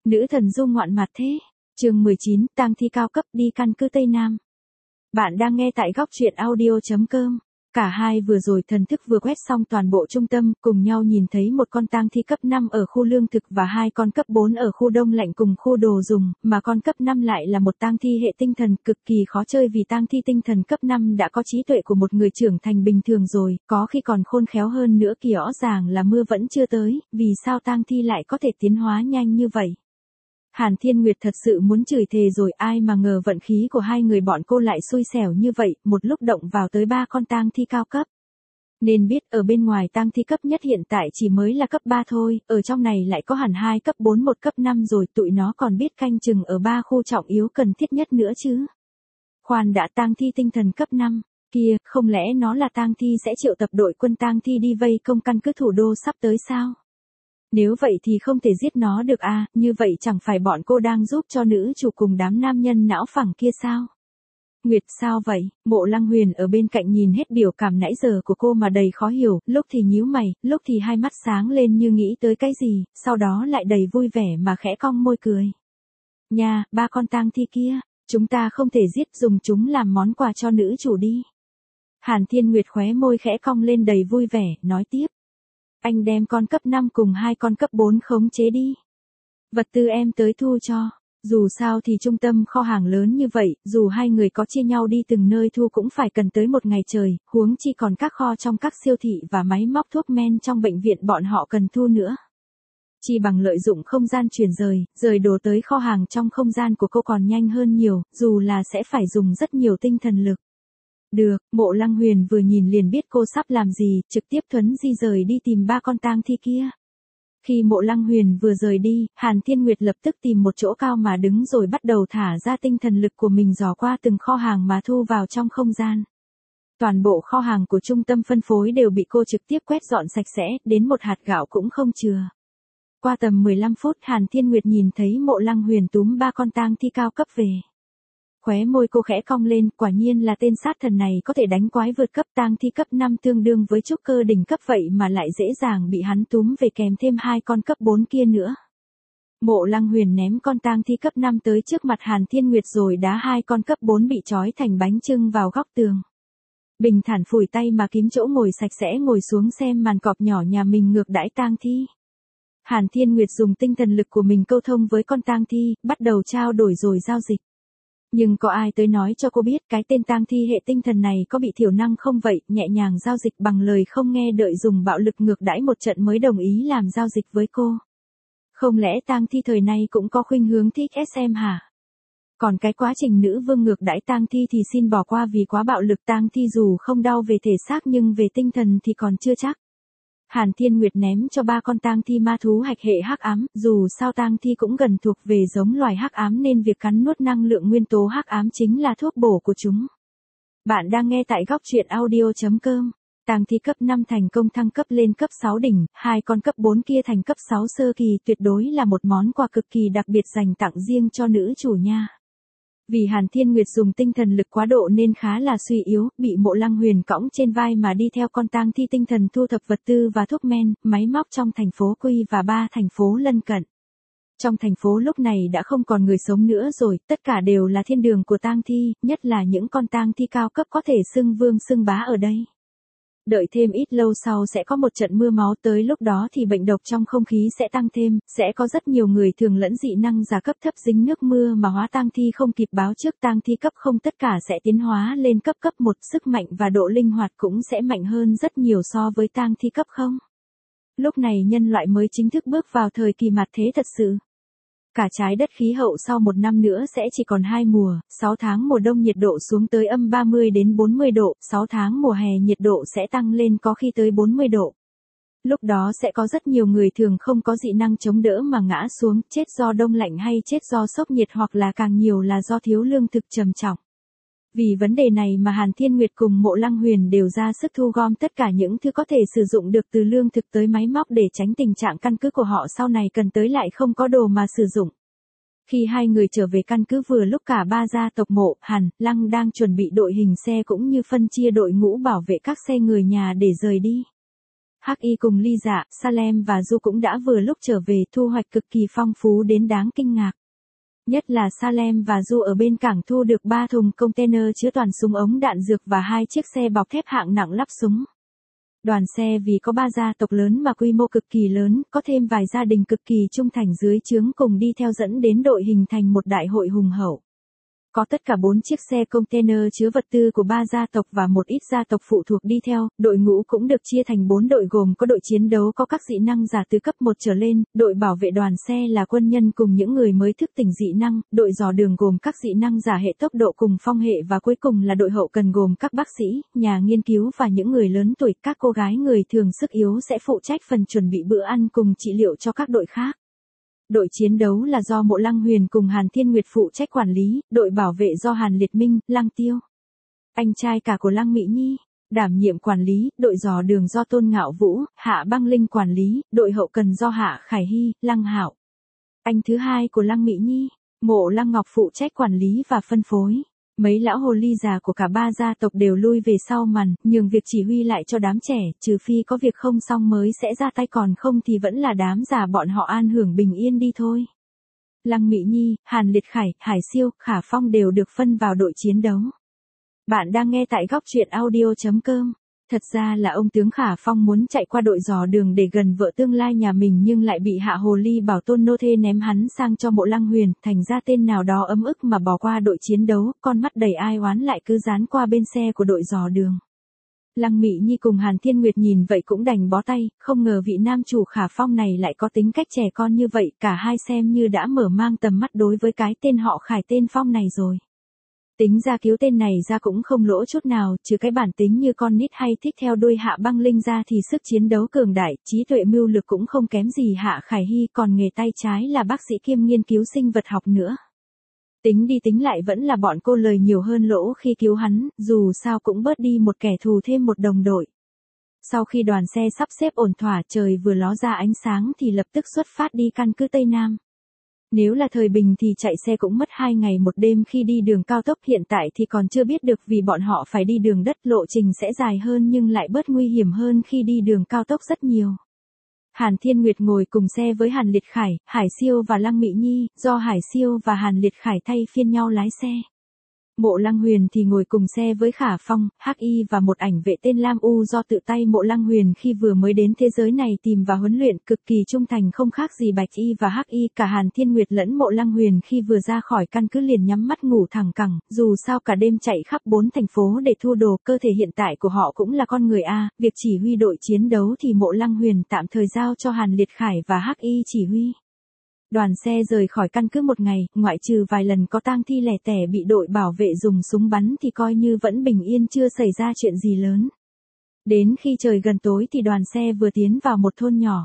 Nữ thần du ngoạn mặt thế. Chương 19, tang thi cao cấp đi căn cứ Tây Nam. Bạn đang nghe tại góc truyện audio.com. Cả hai vừa rồi thần thức vừa quét xong toàn bộ trung tâm, cùng nhau nhìn thấy một con tang thi cấp 5 ở khu lương thực và hai con cấp 4 ở khu đông lạnh cùng khu đồ dùng, mà con cấp 5 lại là một tang thi hệ tinh thần cực kỳ khó chơi vì tang thi tinh thần cấp 5 đã có trí tuệ của một người trưởng thành bình thường rồi, có khi còn khôn khéo hơn nữa kìa. Rõ ràng là mưa vẫn chưa tới, vì sao tang thi lại có thể tiến hóa nhanh như vậy? Hàn Thiên Nguyệt thật sự muốn chửi thề rồi, ai mà ngờ vận khí của hai người bọn cô lại xui xẻo như vậy, một lúc động vào tới 3 con tang thi cao cấp. Nên biết ở bên ngoài tang thi cấp nhất hiện tại chỉ mới là cấp 3 thôi, ở trong này lại có hẳn 2 cấp 4 1 cấp 5 rồi, tụi nó còn biết canh chừng ở 3 khu trọng yếu cần thiết nhất nữa chứ. Khoan đã, tang thi tinh thần cấp 5, kia, không lẽ nó là tang thi sẽ triệu tập đội quân tang thi đi vây công căn cứ thủ đô sắp tới sao? Nếu vậy thì không thể giết nó được à, như vậy chẳng phải bọn cô đang giúp cho nữ chủ cùng đám nam nhân não phẳng kia sao? Nguyệt sao vậy? Mộ Lăng Huyền ở bên cạnh nhìn hết biểu cảm nãy giờ của cô mà đầy khó hiểu, lúc thì nhíu mày, lúc thì hai mắt sáng lên như nghĩ tới cái gì, sau đó lại đầy vui vẻ mà khẽ cong môi cười. Nha, 3 con tang thi kia, chúng ta không thể giết, dùng chúng làm món quà cho nữ chủ đi. Hàn Thiên Nguyệt khóe môi khẽ cong lên đầy vui vẻ, nói tiếp. Anh đem con cấp 5 cùng 2 con cấp 4 khống chế đi. Vật tư em tới thu cho. Dù sao thì trung tâm kho hàng lớn như vậy, dù hai người có chia nhau đi từng nơi thu cũng phải cần tới một ngày trời, huống chi còn các kho trong các siêu thị và máy móc thuốc men trong bệnh viện bọn họ cần thu nữa. Chỉ bằng lợi dụng không gian chuyển rời đồ tới kho hàng trong không gian của cô còn nhanh hơn nhiều, dù là sẽ phải dùng rất nhiều tinh thần lực. Được, Mộ Lăng Huyền vừa nhìn liền biết cô sắp làm gì, trực tiếp thuấn di rời đi tìm 3 con tang thi kia. Khi Mộ Lăng Huyền vừa rời đi, Hàn Thiên Nguyệt lập tức tìm một chỗ cao mà đứng rồi bắt đầu thả ra tinh thần lực của mình dò qua từng kho hàng mà thu vào trong không gian. Toàn bộ kho hàng của trung tâm phân phối đều bị cô trực tiếp quét dọn sạch sẽ, đến một hạt gạo cũng không chừa. Qua tầm 15 phút Hàn Thiên Nguyệt nhìn thấy Mộ Lăng Huyền túm 3 con tang thi cao cấp về. Khóe môi cô khẽ cong lên, quả nhiên là tên sát thần này có thể đánh quái vượt cấp, tang thi cấp 5 tương đương với trúc cơ đỉnh cấp vậy mà lại dễ dàng bị hắn túm về kèm thêm 2 con cấp 4 kia nữa. Mộ Lăng Huyền ném con tang thi cấp 5 tới trước mặt Hàn Thiên Nguyệt rồi đá 2 con cấp 4 bị trói thành bánh chưng vào góc tường. Bình thản phủi tay mà kiếm chỗ ngồi sạch sẽ ngồi xuống xem màn cọp nhỏ nhà mình ngược đãi tang thi. Hàn Thiên Nguyệt dùng tinh thần lực của mình câu thông với con tang thi, bắt đầu trao đổi rồi giao dịch. Nhưng có ai tới nói cho cô biết cái tên tang thi hệ tinh thần này có bị thiểu năng không vậy, nhẹ nhàng giao dịch bằng lời không nghe đợi dùng bạo lực ngược đãi một trận mới đồng ý làm giao dịch với cô. Không lẽ tang thi thời nay cũng có khuynh hướng thích SM hả? Còn cái quá trình nữ vương ngược đãi tang thi thì xin bỏ qua vì quá bạo lực, tang thi dù không đau về thể xác nhưng về tinh thần thì còn chưa chắc. Hàn Thiên Nguyệt ném cho 3 con tang thi ma thú hạch hệ hắc ám, dù sao tang thi cũng gần thuộc về giống loài hắc ám nên việc cắn nuốt năng lượng nguyên tố hắc ám chính là thuốc bổ của chúng. Bạn đang nghe tại góc truyện audio.com. Tang thi cấp 5 thành công thăng cấp lên cấp 6 đỉnh, 2 con cấp 4 kia thành cấp 6 sơ kỳ, tuyệt đối là một món quà cực kỳ đặc biệt dành tặng riêng cho nữ chủ nha. Vì Hàn Thiên Nguyệt dùng tinh thần lực quá độ nên khá là suy yếu, bị Mộ Lăng Huyền cõng trên vai mà đi theo con tang thi tinh thần thu thập vật tư và thuốc men, máy móc trong thành phố Quy và 3 thành phố lân cận. Trong thành phố lúc này đã không còn người sống nữa rồi, tất cả đều là thiên đường của tang thi, nhất là những con tang thi cao cấp có thể xưng vương xưng bá ở đây. Đợi thêm ít lâu sau sẽ có một trận mưa máu, tới lúc đó thì bệnh độc trong không khí sẽ tăng thêm, sẽ có rất nhiều người thường lẫn dị năng giả cấp thấp dính nước mưa mà hóa tang thi không kịp báo trước, tang thi cấp không tất cả sẽ tiến hóa lên cấp 1, sức mạnh và độ linh hoạt cũng sẽ mạnh hơn rất nhiều so với tang thi cấp 0. Lúc này nhân loại mới chính thức bước vào thời kỳ mạt thế thật sự. Cả trái đất khí hậu sau 1 năm nữa sẽ chỉ còn 2 mùa, 6 tháng mùa đông nhiệt độ xuống tới âm 30 đến 40 độ, 6 tháng mùa hè nhiệt độ sẽ tăng lên có khi tới 40 độ. Lúc đó sẽ có rất nhiều người thường không có dị năng chống đỡ mà ngã xuống, chết do đông lạnh hay chết do sốc nhiệt hoặc là càng nhiều là do thiếu lương thực trầm trọng. Vì vấn đề này mà Hàn Thiên Nguyệt cùng Mộ Lăng Huyền đều ra sức thu gom tất cả những thứ có thể sử dụng được từ lương thực tới máy móc để tránh tình trạng căn cứ của họ sau này cần tới lại không có đồ mà sử dụng. Khi hai người trở về căn cứ vừa lúc cả 3 gia tộc Mộ, Hàn, Lăng đang chuẩn bị đội hình xe cũng như phân chia đội ngũ bảo vệ các xe người nhà để rời đi. Hắc Y cùng Ly Dạ, Salem và Du cũng đã vừa lúc trở về, thu hoạch cực kỳ phong phú đến đáng kinh ngạc. Nhất là Salem và Du ở bên cảng thu được 3 thùng container chứa toàn súng ống đạn dược và 2 chiếc xe bọc thép hạng nặng lắp súng. Đoàn xe vì có 3 gia tộc lớn mà quy mô cực kỳ lớn, có thêm vài gia đình cực kỳ trung thành dưới trướng cùng đi theo dẫn đến đội hình thành một đại hội hùng hậu. Có tất cả 4 chiếc xe container chứa vật tư của 3 gia tộc và một ít gia tộc phụ thuộc đi theo, đội ngũ cũng được chia thành 4 đội gồm có đội chiến đấu có các dị năng giả từ cấp 1 trở lên, đội bảo vệ đoàn xe là quân nhân cùng những người mới thức tỉnh dị năng, đội dò đường gồm các dị năng giả hệ tốc độ cùng phong hệ và cuối cùng là đội hậu cần gồm các bác sĩ, nhà nghiên cứu và những người lớn tuổi, các cô gái người thường sức yếu sẽ phụ trách phần chuẩn bị bữa ăn cùng trị liệu cho các đội khác. Đội chiến đấu là do Mộ Lăng Huyền cùng Hàn Thiên Nguyệt phụ trách quản lý, đội bảo vệ do Hàn Liệt Minh, Lăng Tiêu, anh trai cả của Lăng Mị Nhi, đảm nhiệm quản lý, đội dò đường do Tôn Ngạo Vũ, Hạ Băng Linh quản lý, đội hậu cần do Hạ Khải Hy, Lăng Hạo, anh thứ hai của Lăng Mị Nhi, Mộ Lăng Ngọc phụ trách quản lý và phân phối. Mấy lão hồ ly già của cả 3 gia tộc đều lui về sau màn, nhường việc chỉ huy lại cho đám trẻ, trừ phi có việc không xong mới sẽ ra tay, còn không thì vẫn là đám già bọn họ an hưởng bình yên đi thôi. Lăng Mị Nhi, Hàn Liệt Khải, Hải Siêu, Khả Phong đều được phân vào đội chiến đấu. Bạn đang nghe tại góc truyện audio.com. Thật ra là ông tướng Khả Phong muốn chạy qua đội dò đường để gần vợ tương lai nhà mình nhưng lại bị Hạ Hồ Ly bảo Tôn Nô Thê ném hắn sang cho Mộ Lăng Huyền, thành ra tên nào đó ấm ức mà bỏ qua đội chiến đấu, con mắt đầy ai oán lại cứ dán qua bên xe của đội dò đường. Lăng Mị Nhi cùng Hàn Thiên Nguyệt nhìn vậy cũng đành bó tay, không ngờ vị nam chủ Khả Phong này lại có tính cách trẻ con như vậy, cả hai xem như đã mở mang tầm mắt đối với cái tên họ Khải tên Phong này rồi. Tính ra cứu tên này ra cũng không lỗ chút nào, trừ cái bản tính như con nít hay thích theo đuôi Hạ Băng Linh ra thì sức chiến đấu cường đại, trí tuệ mưu lược cũng không kém gì Hạ Khải Hy, còn nghề tay trái là bác sĩ kiêm nghiên cứu sinh vật học nữa. Tính đi tính lại vẫn là bọn cô lời nhiều hơn lỗ khi cứu hắn, dù sao cũng bớt đi một kẻ thù thêm một đồng đội. Sau khi đoàn xe sắp xếp ổn thỏa, trời vừa ló ra ánh sáng thì lập tức xuất phát đi căn cứ Tây Nam. Nếu là thời bình thì chạy xe cũng mất 2 ngày 1 đêm khi đi đường cao tốc, hiện tại thì còn chưa biết được vì bọn họ phải đi đường đất, lộ trình sẽ dài hơn nhưng lại bớt nguy hiểm hơn khi đi đường cao tốc rất nhiều. Hàn Thiên Nguyệt ngồi cùng xe với Hàn Liệt Khải, Hải Siêu và Lăng Mị Nhi, do Hải Siêu và Hàn Liệt Khải thay phiên nhau lái xe. Mộ Lăng Huyền thì ngồi cùng xe với Khả Phong, Hắc Y và một ảnh vệ tên Lam U do tự tay Mộ Lăng Huyền khi vừa mới đến thế giới này tìm và huấn luyện, cực kỳ trung thành không khác gì Bạch Y và Hắc Y. Cả Hàn Thiên Nguyệt lẫn Mộ Lăng Huyền khi vừa ra khỏi căn cứ liền nhắm mắt ngủ thẳng cẳng, dù sao cả đêm chạy khắp 4 thành phố để thu đồ, cơ thể hiện tại của họ cũng là con người a, việc chỉ huy đội chiến đấu thì Mộ Lăng Huyền tạm thời giao cho Hàn Liệt Khải và Hắc Y chỉ huy. Đoàn xe rời khỏi căn cứ một ngày, ngoại trừ vài lần có tang thi lẻ tẻ bị đội bảo vệ dùng súng bắn thì coi như vẫn bình yên, chưa xảy ra chuyện gì lớn. Đến khi trời gần tối thì đoàn xe vừa tiến vào một thôn nhỏ.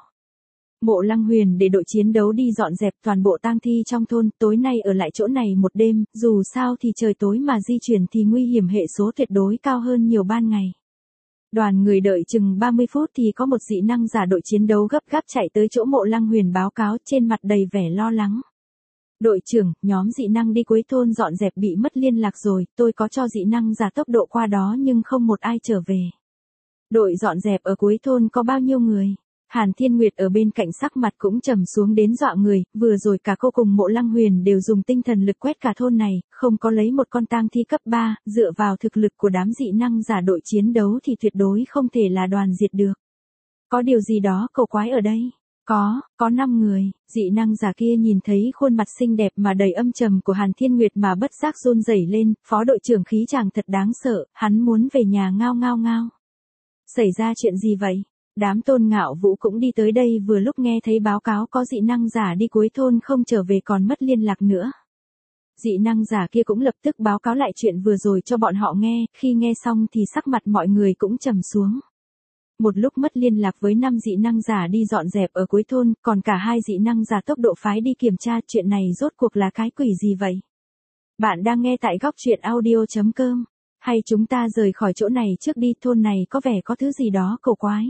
Mộ Lăng Huyền để đội chiến đấu đi dọn dẹp toàn bộ tang thi trong thôn, tối nay ở lại chỗ này một đêm, dù sao thì trời tối mà di chuyển thì nguy hiểm hệ số tuyệt đối cao hơn nhiều ban ngày. Đoàn người đợi chừng 30 phút thì có một dị năng giả đội chiến đấu gấp gáp chạy tới chỗ Mộ Lăng Huyền báo cáo, trên mặt đầy vẻ lo lắng. Đội trưởng, nhóm dị năng đi cuối thôn dọn dẹp bị mất liên lạc rồi, tôi có cho dị năng giả tốc độ qua đó nhưng không một ai trở về. Đội dọn dẹp ở cuối thôn có bao nhiêu người? Hàn Thiên Nguyệt ở bên cạnh sắc mặt cũng trầm xuống đến dọa người, vừa rồi cả cô cùng Mộ Lăng Huyền đều dùng tinh thần lực quét cả thôn này, không có lấy một con tang thi cấp 3, dựa vào thực lực của đám dị năng giả đội chiến đấu thì tuyệt đối không thể là đoàn diệt được. Có điều gì đó cổ quái ở đây. Có 5 người, dị năng giả kia nhìn thấy khuôn mặt xinh đẹp mà đầy âm trầm của Hàn Thiên Nguyệt mà bất giác run rẩy lên, phó đội trưởng khí chàng thật đáng sợ, hắn muốn về nhà ngao ngao ngao. Xảy ra chuyện gì vậy? Đám Tôn Ngạo Vũ cũng đi tới đây vừa lúc nghe thấy báo cáo có dị năng giả đi cuối thôn không trở về còn mất liên lạc nữa. Dị năng giả kia cũng lập tức báo cáo lại chuyện vừa rồi cho bọn họ nghe, khi nghe xong thì sắc mặt mọi người cũng trầm xuống. Một lúc mất liên lạc với 5 dị năng giả đi dọn dẹp ở cuối thôn, còn cả 2 dị năng giả tốc độ phái đi kiểm tra, chuyện này rốt cuộc là cái quỷ gì vậy? Bạn đang nghe tại góc truyện audio.com. Hay chúng ta rời khỏi chỗ này trước đi, thôn này có vẻ có thứ gì đó cổ quái.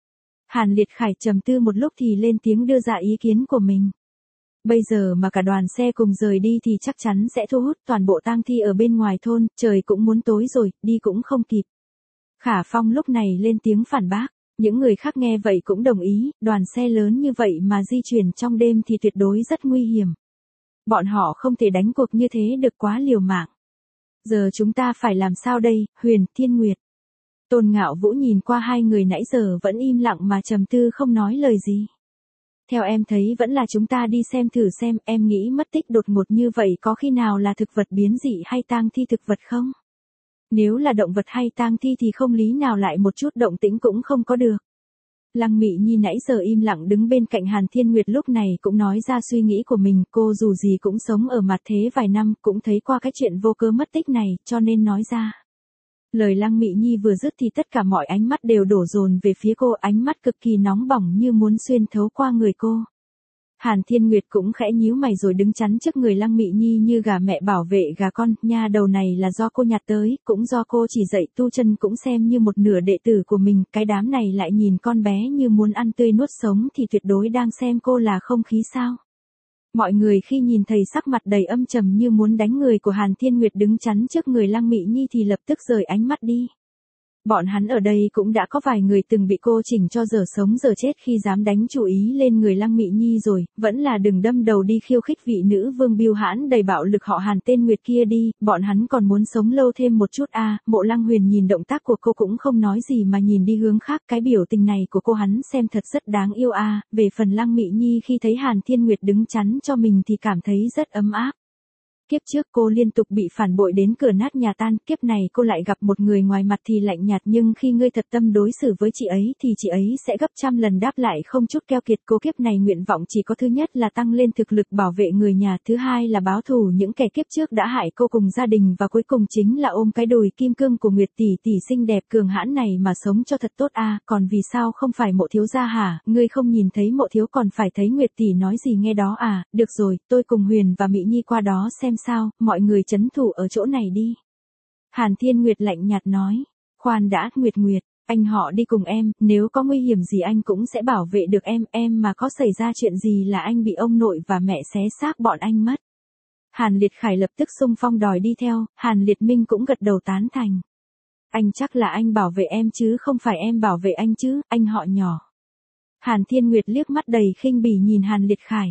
Hàn Liệt Khải trầm tư một lúc thì lên tiếng đưa ra ý kiến của mình. Bây giờ mà cả đoàn xe cùng rời đi thì chắc chắn sẽ thu hút toàn bộ tang thi ở bên ngoài thôn, trời cũng muốn tối rồi, đi cũng không kịp. Khả Phong lúc này lên tiếng phản bác, Những người khác nghe vậy cũng đồng ý, đoàn xe lớn như vậy mà di chuyển trong đêm thì tuyệt đối rất nguy hiểm. Bọn họ không thể đánh cuộc như thế được, quá liều mạng. Giờ chúng ta phải làm sao đây, Huyền, Thiên Nguyệt? Tôn Ngạo Vũ nhìn qua hai người nãy giờ vẫn im lặng mà trầm tư không nói lời gì. Theo em thấy vẫn là chúng ta đi xem thử xem, em nghĩ mất tích đột ngột như vậy có khi nào là thực vật biến dị hay tang thi thực vật không? Nếu là động vật hay tang thi thì không lý nào lại một chút động tĩnh cũng không có được. Lăng Mị Nhi nãy giờ im lặng đứng bên cạnh Hàn Thiên Nguyệt lúc này cũng nói ra suy nghĩ của mình, cô dù gì cũng sống ở mặt thế vài năm, cũng thấy qua cái chuyện vô cớ mất tích này, cho nên nói ra. Lời Lăng Mị Nhi vừa dứt thì tất cả mọi ánh mắt đều đổ dồn về phía cô, ánh mắt cực kỳ nóng bỏng như muốn xuyên thấu qua người cô. Hàn Thiên Nguyệt cũng khẽ nhíu mày rồi đứng chắn trước người Lăng Mị Nhi như gà mẹ bảo vệ gà con, nha đầu này là do cô nhặt tới, cũng do cô chỉ dạy tu chân, cũng xem như một nửa đệ tử của mình, cái đám này lại nhìn con bé như muốn ăn tươi nuốt sống thì tuyệt đối đang xem cô là không khí sao. Mọi người khi nhìn thấy sắc mặt đầy âm trầm như muốn đánh người của Hàn Thiên Nguyệt đứng chắn trước người Lăng Mị Nhi thì lập tức rời ánh mắt đi. Bọn hắn ở đây cũng đã có vài người từng bị cô chỉnh cho dở sống dở chết khi dám đánh chú ý lên người Lăng Mị Nhi rồi, vẫn là đừng đâm đầu đi khiêu khích vị nữ vương bưu hãn đầy bạo lực họ Hàn tên Nguyệt kia đi, bọn hắn còn muốn sống lâu thêm một chút à. Mộ Lăng Huyền nhìn động tác của cô cũng không nói gì mà nhìn đi hướng khác, cái biểu tình này của cô hắn xem thật rất đáng yêu à. Về phần Lăng Mị Nhi khi thấy Hàn Thiên Nguyệt đứng chắn cho mình thì cảm thấy rất ấm áp. Kiếp trước cô liên tục bị phản bội đến cửa nát nhà tan, kiếp này cô lại gặp một người ngoài mặt thì lạnh nhạt, nhưng khi ngươi thật tâm đối xử với chị ấy thì chị ấy sẽ gấp trăm lần đáp lại không chút keo kiệt. Cô kiếp này nguyện vọng chỉ có thứ nhất là tăng lên thực lực bảo vệ người nhà, thứ hai là báo thù những kẻ kiếp trước đã hại cô cùng gia đình, và cuối cùng chính là ôm cái đùi kim cương của Nguyệt tỷ tỷ xinh đẹp cường hãn này mà sống cho thật tốt à. Còn vì sao không phải Mộ thiếu gia hả, ngươi không nhìn thấy Mộ thiếu còn phải thấy Nguyệt tỷ nói gì nghe đó à. Được rồi, tôi cùng Huyền và Mị Nhi qua đó xem sao, mọi người trấn thủ ở chỗ này đi. Hàn Thiên Nguyệt lạnh nhạt nói. Khoan đã, Nguyệt, anh họ đi cùng em, nếu có nguy hiểm gì anh cũng sẽ bảo vệ được em mà có xảy ra chuyện gì là anh bị ông nội và mẹ xé xác bọn anh mất. Hàn Liệt Khải lập tức xung phong đòi đi theo, Hàn Liệt Minh cũng gật đầu tán thành. Anh chắc là anh bảo vệ em chứ không phải em bảo vệ anh chứ, anh họ nhỏ. Hàn Thiên Nguyệt liếc mắt đầy khinh bỉ nhìn Hàn Liệt Khải.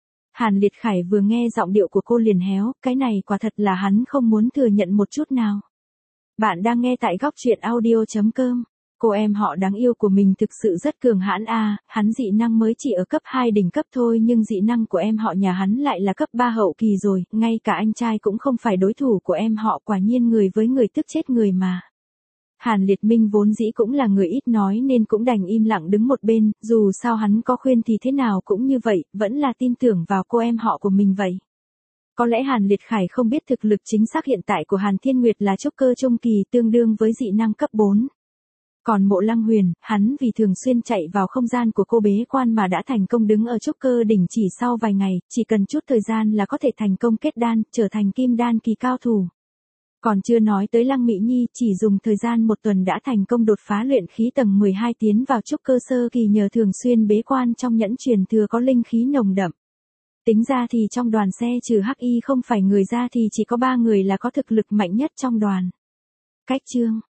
Hàn Liệt Khải vừa nghe giọng điệu của cô liền héo, cái này quả thật là hắn không muốn thừa nhận một chút nào. Bạn đang nghe tại góc truyện audio.com. Cô em họ đáng yêu của mình thực sự rất cường hãn à, hắn dị năng mới chỉ ở cấp 2 đỉnh cấp thôi nhưng dị năng của em họ nhà hắn lại là cấp 3 hậu kỳ rồi, ngay cả anh trai cũng không phải đối thủ của em họ, quả nhiên người với người tức chết người mà. Hàn Liệt Minh vốn dĩ cũng là người ít nói nên cũng đành im lặng đứng một bên, dù sao hắn có khuyên thì thế nào cũng như vậy, vẫn là tin tưởng vào cô em họ của mình vậy. Có lẽ Hàn Liệt Khải không biết thực lực chính xác hiện tại của Hàn Thiên Nguyệt là trúc cơ trung kỳ, tương đương với dị năng cấp 4. Còn Mộ Lăng Huyền, hắn vì thường xuyên chạy vào không gian của cô bế quan mà đã thành công đứng ở trúc cơ đỉnh chỉ sau vài ngày, chỉ cần chút thời gian là có thể thành công kết đan, trở thành kim đan kỳ cao thủ. Còn chưa nói tới Lăng Mị Nhi, chỉ dùng thời gian một tuần đã thành công đột phá luyện khí tầng 12 tiến vào trúc cơ sơ kỳ nhờ thường xuyên bế quan trong nhẫn truyền thừa có linh khí nồng đậm. Tính ra thì trong đoàn xe trừ Hắc Y không phải người ra thì chỉ có 3 người là có thực lực mạnh nhất trong đoàn. Cách chương